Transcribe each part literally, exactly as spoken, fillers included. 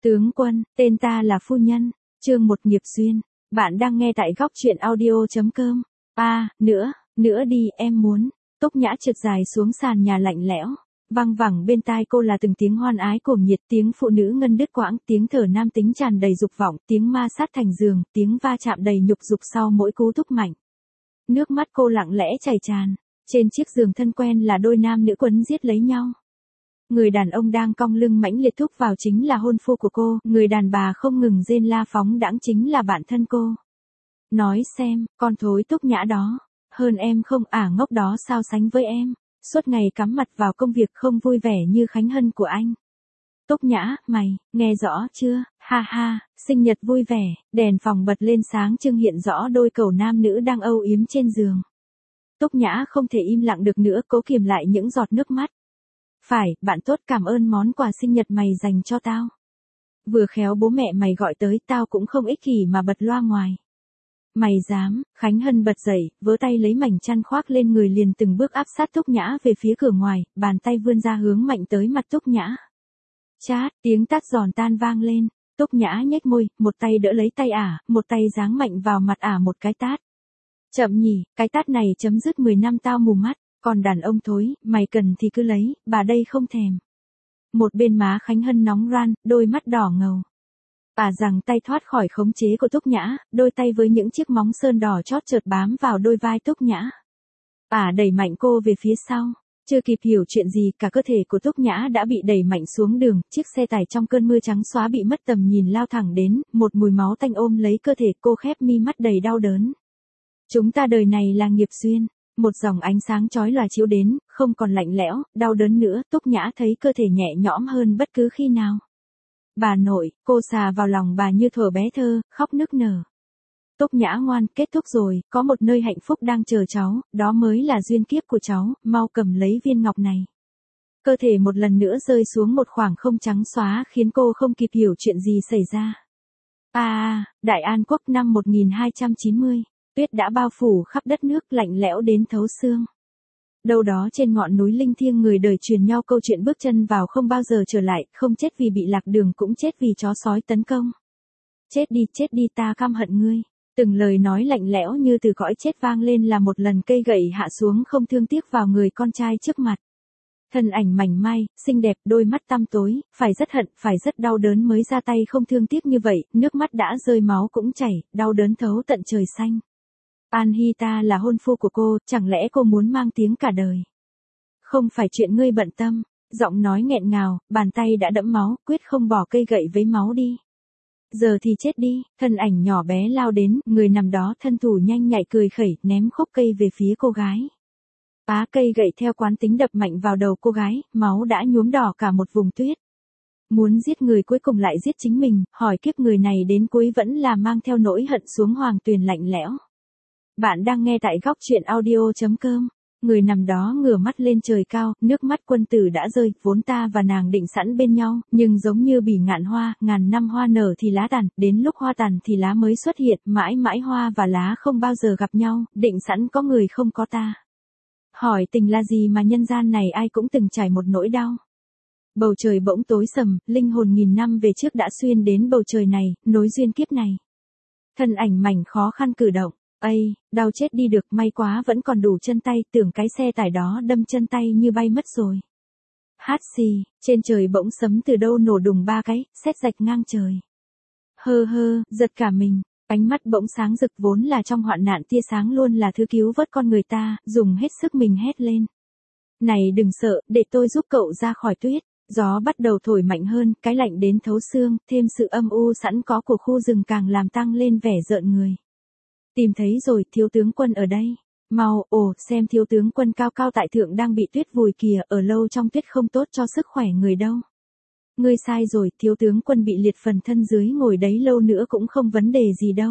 Tướng quân, tên ta là phu nhân. Chương một nghiệp duyên. Bạn đang nghe tại góc truyện audio.com. À, nữa, nữa đi, em muốn. Túc Nhã trượt dài xuống sàn nhà lạnh lẽo. Văng vẳng bên tai cô là từng tiếng hoan ái cuồng nhiệt, tiếng phụ nữ ngân đứt quãng, tiếng thở nam tính tràn đầy dục vọng, tiếng ma sát thành giường, tiếng va chạm đầy nhục dục sau mỗi cú thúc mạnh. Nước mắt cô lặng lẽ chảy tràn. Trên chiếc giường thân quen là đôi nam nữ quấn giết lấy nhau. Người đàn ông đang cong lưng mãnh liệt thúc vào chính là hôn phu của cô, người đàn bà không ngừng rên la phóng đãng chính là bạn thân cô. Nói xem, con thối Túc Nhã đó, hơn em không ả ngốc đó sao sánh với em, suốt ngày cắm mặt vào công việc không vui vẻ như Khánh Hân của anh. Túc Nhã, mày, nghe rõ chưa, ha ha, sinh nhật vui vẻ, đèn phòng bật lên sáng trưng hiện rõ đôi cầu nam nữ đang âu yếm trên giường. Túc Nhã không thể im lặng được nữa, cố kìm lại những giọt nước mắt. Phải, bạn tốt, cảm ơn món quà sinh nhật mày dành cho tao. Vừa khéo bố mẹ mày gọi tới, tao cũng không ích kỷ mà bật loa ngoài. Mày dám, Khánh Hân bật dậy, vớ tay lấy mảnh chăn khoác lên người liền từng bước áp sát Túc Nhã về phía cửa ngoài, bàn tay vươn ra hướng mạnh tới mặt Túc Nhã. Chát, tiếng tát giòn tan vang lên, Túc Nhã nhếch môi, một tay đỡ lấy tay ả, một tay giáng mạnh vào mặt ả một cái tát. Chậm nhỉ, cái tát này chấm dứt mười năm tao mù mắt. Còn đàn ông thối, mày cần thì cứ lấy, bà đây không thèm. Một bên má Khánh Hân nóng ran, đôi mắt đỏ ngầu. Bà giằng tay thoát khỏi khống chế của Túc Nhã, đôi tay với những chiếc móng sơn đỏ chót chợt bám vào đôi vai Túc Nhã. Bà đẩy mạnh cô về phía sau. Chưa kịp hiểu chuyện gì, cả cơ thể của Túc Nhã đã bị đẩy mạnh xuống đường, chiếc xe tải trong cơn mưa trắng xóa bị mất tầm nhìn lao thẳng đến, một mùi máu tanh ôm lấy cơ thể cô, khép mi mắt đầy đau đớn. Chúng ta đời này là nghiệp duyên. Một dòng ánh sáng chói lòa chiếu đến, không còn lạnh lẽo, đau đớn nữa, Túc Nhã thấy cơ thể nhẹ nhõm hơn bất cứ khi nào. Bà nội, cô xà vào lòng bà như thuở bé thơ, khóc nức nở. Túc Nhã ngoan, kết thúc rồi, có một nơi hạnh phúc đang chờ cháu, đó mới là duyên kiếp của cháu, mau cầm lấy viên ngọc này. Cơ thể một lần nữa rơi xuống một khoảng không trắng xóa khiến cô không kịp hiểu chuyện gì xảy ra. À, Đại An Quốc năm một nghìn hai trăm chín mươi. Tuyết đã bao phủ khắp đất nước, lạnh lẽo đến thấu xương. Đâu đó trên ngọn núi linh thiêng, người đời truyền nhau câu chuyện bước chân vào không bao giờ trở lại, không chết vì bị lạc đường cũng chết vì chó sói tấn công. Chết đi, chết đi, ta căm hận ngươi. Từng lời nói lạnh lẽo như từ cõi chết vang lên là một lần cây gậy hạ xuống không thương tiếc vào người con trai trước mặt. Thân ảnh mảnh mai, xinh đẹp, đôi mắt tăm tối, phải rất hận, phải rất đau đớn mới ra tay không thương tiếc như vậy, nước mắt đã rơi máu cũng chảy, đau đớn thấu tận trời xanh. An Hy ta là hôn phu của cô, chẳng lẽ cô muốn mang tiếng cả đời? Không phải chuyện ngươi bận tâm, giọng nói nghẹn ngào, bàn tay đã đẫm máu, quyết không bỏ cây gậy với máu đi. Giờ thì chết đi, thân ảnh nhỏ bé lao đến, người nằm đó thân thủ nhanh nhạy cười khẩy, ném khúc cây về phía cô gái. Phá cây gậy theo quán tính đập mạnh vào đầu cô gái, máu đã nhuốm đỏ cả một vùng tuyết. Muốn giết người cuối cùng lại giết chính mình, hỏi kiếp người này đến cuối vẫn là mang theo nỗi hận xuống hoàng tuyền lạnh lẽo. Bạn đang nghe tại góc truyện audio.com. Người nằm đó ngửa mắt lên trời cao, nước mắt quân tử đã rơi, vốn ta và nàng định sẵn bên nhau, nhưng giống như bỉ ngạn hoa, ngàn năm hoa nở thì lá tàn, đến lúc hoa tàn thì lá mới xuất hiện, mãi mãi hoa và lá không bao giờ gặp nhau, định sẵn có người không có ta. Hỏi tình là gì mà nhân gian này ai cũng từng trải một nỗi đau. Bầu trời bỗng tối sầm, linh hồn nghìn năm về trước đã xuyên đến bầu trời này, nối duyên kiếp này. Thân ảnh mảnh khó khăn cử động. Ây, đau chết đi được, may quá vẫn còn đủ chân tay, tưởng cái xe tải đó đâm chân tay như bay mất rồi. Hát xì, trên trời bỗng sấm từ đâu nổ đùng ba cái, sét rạch ngang trời. Hơ hơ, giật cả mình, ánh mắt bỗng sáng rực, vốn là trong hoạn nạn tia sáng luôn là thứ cứu vớt con người ta, dùng hết sức mình hét lên. Này đừng sợ, để tôi giúp cậu ra khỏi tuyết. Gió bắt đầu thổi mạnh hơn, cái lạnh đến thấu xương, thêm sự âm u sẵn có của khu rừng càng làm tăng lên vẻ rợn người. Tìm thấy rồi, thiếu tướng quân ở đây. Mau, ồ, xem thiếu tướng quân cao cao tại thượng đang bị tuyết vùi kìa, ở lâu trong tuyết không tốt cho sức khỏe người đâu. Ngươi sai rồi, thiếu tướng quân bị liệt phần thân dưới, ngồi đấy lâu nữa cũng không vấn đề gì đâu.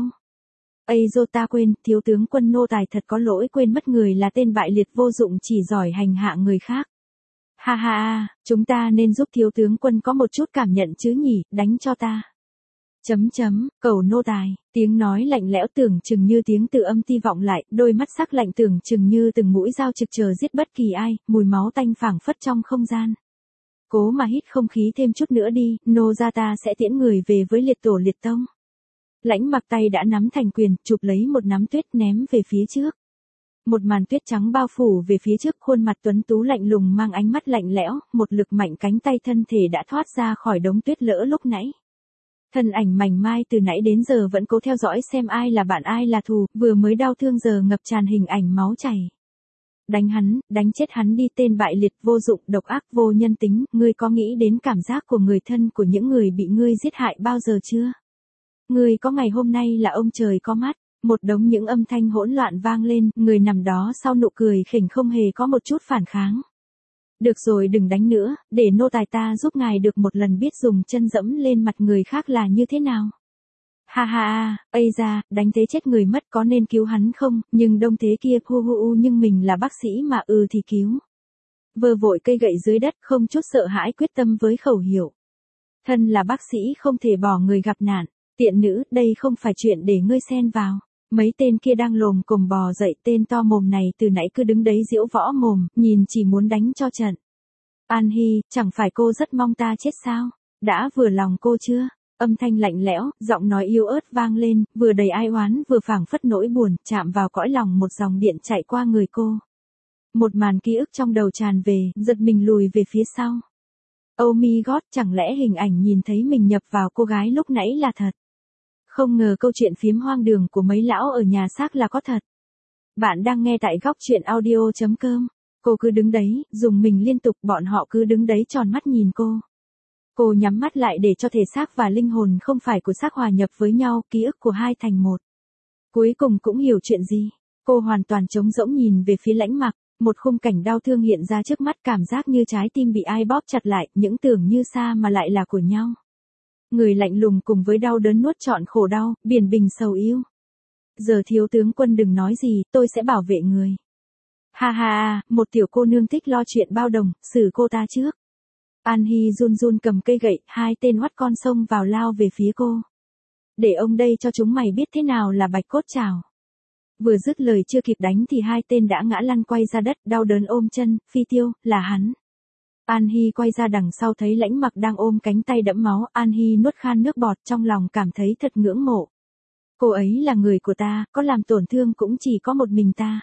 Ây dô, ta quên, thiếu tướng quân nô tài thật có lỗi, quên mất người là tên bại liệt vô dụng chỉ giỏi hành hạ người khác. Ha ha ha, chúng ta nên giúp thiếu tướng quân có một chút cảm nhận chứ nhỉ, đánh cho ta. Chấm chấm, cầu nô tài, tiếng nói lạnh lẽo tưởng chừng như tiếng từ âm ti vọng lại, đôi mắt sắc lạnh tưởng chừng như từng mũi dao trực chờ giết bất kỳ ai, mùi máu tanh phảng phất trong không gian. cố mà hít không khí thêm chút nữa đi, nô gia ta sẽ tiễn người về với liệt tổ liệt tông. Lãnh Mặc tay đã nắm thành quyền, chụp lấy một nắm tuyết ném về phía trước. Một màn tuyết trắng bao phủ về phía trước, khuôn mặt tuấn tú lạnh lùng mang ánh mắt lạnh lẽo, một lực mạnh cánh tay thân thể đã thoát ra khỏi đống tuyết lỡ lúc nãy. Thân ảnh mảnh mai từ nãy đến giờ vẫn cố theo dõi xem ai là bạn ai là thù, vừa mới đau thương giờ ngập tràn hình ảnh máu chảy. Đánh hắn, đánh chết hắn đi, tên bại liệt, vô dụng, độc ác, vô nhân tính, ngươi có nghĩ đến cảm giác của người thân của những người bị ngươi giết hại bao giờ chưa? Ngươi có ngày hôm nay là ông trời có mắt. Một đống những âm thanh hỗn loạn vang lên, người nằm đó sau nụ cười khỉnh không hề có một chút phản kháng. Được rồi, đừng đánh nữa, để nô tài ta giúp ngài được một lần biết dùng chân dẫm lên mặt người khác là như thế nào. Ha ha ha, ây da, đánh thế chết người mất, có nên cứu hắn không, nhưng đông thế kia hu hu u, nhưng mình là bác sĩ mà, ừ thì cứu. Vơ vội cây gậy dưới đất, không chút sợ hãi, quyết tâm với khẩu hiệu. Thân là bác sĩ không thể bỏ người gặp nạn, tiện nữ, đây không phải chuyện để ngươi xen vào. Mấy tên kia đang lồm cồm bò dậy, tên to mồm này từ nãy cứ đứng đấy giễu võ mồm, nhìn chỉ muốn đánh cho trận. An Hi, chẳng phải cô rất mong ta chết sao? Đã vừa lòng cô chưa? Âm thanh lạnh lẽo, giọng nói yếu ớt vang lên, vừa đầy ai oán vừa phảng phất nỗi buồn, chạm vào cõi lòng một dòng điện chạy qua người cô. Một màn ký ức trong đầu tràn về, giật mình lùi về phía sau. Oh my god, chẳng lẽ hình ảnh nhìn thấy mình nhập vào cô gái lúc nãy là thật? Không ngờ câu chuyện phiếm hoang đường của mấy lão ở nhà xác là có thật. Bạn đang nghe tại góc truyện audio chấm com. Cô cứ đứng đấy, dùng mình liên tục, bọn họ cứ đứng đấy tròn mắt nhìn cô. Cô nhắm mắt lại để cho thể xác và linh hồn không phải của xác hòa nhập với nhau, ký ức của hai thành một. Cuối cùng cũng hiểu chuyện gì. Cô hoàn toàn trống rỗng nhìn về phía Lãnh Mặc, một khung cảnh đau thương hiện ra trước mắt, cảm giác như trái tim bị ai bóp chặt lại, những tưởng như xa mà lại là của nhau. Người lạnh lùng cùng với đau đớn nuốt trọn khổ đau, biển bình sầu yêu. Giờ thiếu tướng Quân đừng nói gì, tôi sẽ bảo vệ người. Ha ha ha, một tiểu cô nương thích lo chuyện bao đồng, xử cô ta trước. An Hi run run cầm cây gậy, hai tên oắt con xông vào lao về phía cô. Để ông đây cho chúng mày biết thế nào là bạch cốt chảo. Vừa dứt lời chưa kịp đánh thì hai tên đã ngã lăn quay ra đất, đau đớn ôm chân, phi tiêu, là hắn. An Hi quay ra đằng sau thấy Lãnh Mặc đang ôm cánh tay đẫm máu, An Hi nuốt khan nước bọt, trong lòng cảm thấy thật ngưỡng mộ. Cô ấy là người của ta, có làm tổn thương cũng chỉ có một mình ta.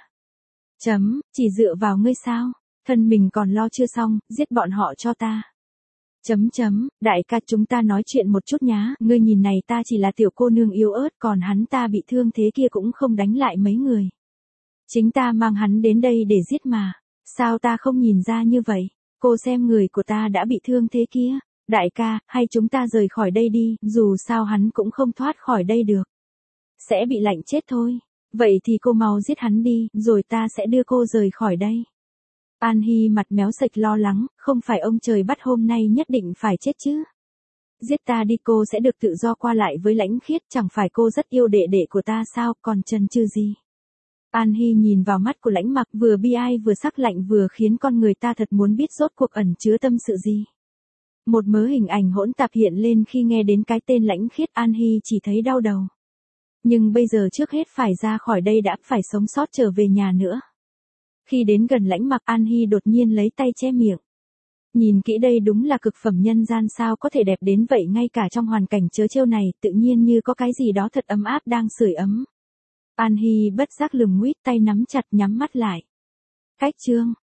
Chấm, chỉ dựa vào ngươi sao? Thân mình còn lo chưa xong, giết bọn họ cho ta. Chấm chấm, đại ca chúng ta nói chuyện một chút nhá, ngươi nhìn này, ta chỉ là tiểu cô nương yếu ớt, còn hắn ta bị thương thế kia cũng không đánh lại mấy người. Chính ta mang hắn đến đây để giết mà, sao ta không nhìn ra như vậy? Cô xem người của ta đã bị thương thế kia. Đại ca, hay chúng ta rời khỏi đây đi, dù sao hắn cũng không thoát khỏi đây được. Sẽ bị lạnh chết thôi. Vậy thì cô mau giết hắn đi, rồi ta sẽ đưa cô rời khỏi đây. An Hi mặt méo sạch lo lắng, không phải ông trời bắt hôm nay nhất định phải chết chứ. Giết ta đi, cô sẽ được tự do qua lại với Lãnh Khiết, chẳng phải cô rất yêu đệ đệ của ta sao, còn chần chừ gì. An Hi nhìn vào mắt của Lãnh Mặc, vừa bi ai vừa sắc lạnh, vừa khiến con người ta thật muốn biết rốt cuộc ẩn chứa tâm sự gì. Một mớ hình ảnh hỗn tạp hiện lên khi nghe đến cái tên Lãnh Khiết, An Hi chỉ thấy đau đầu. Nhưng bây giờ trước hết phải ra khỏi đây đã, phải sống sót trở về nhà nữa. Khi đến gần Lãnh Mặc, An Hi đột nhiên lấy tay che miệng. Nhìn kỹ đây đúng là cực phẩm nhân gian, sao có thể đẹp đến vậy, ngay cả trong hoàn cảnh trớ trêu này, tự nhiên như có cái gì đó thật ấm áp đang sưởi ấm. An Hi bất giác lườm nguýt, tay nắm chặt nhắm mắt lại. Cách chương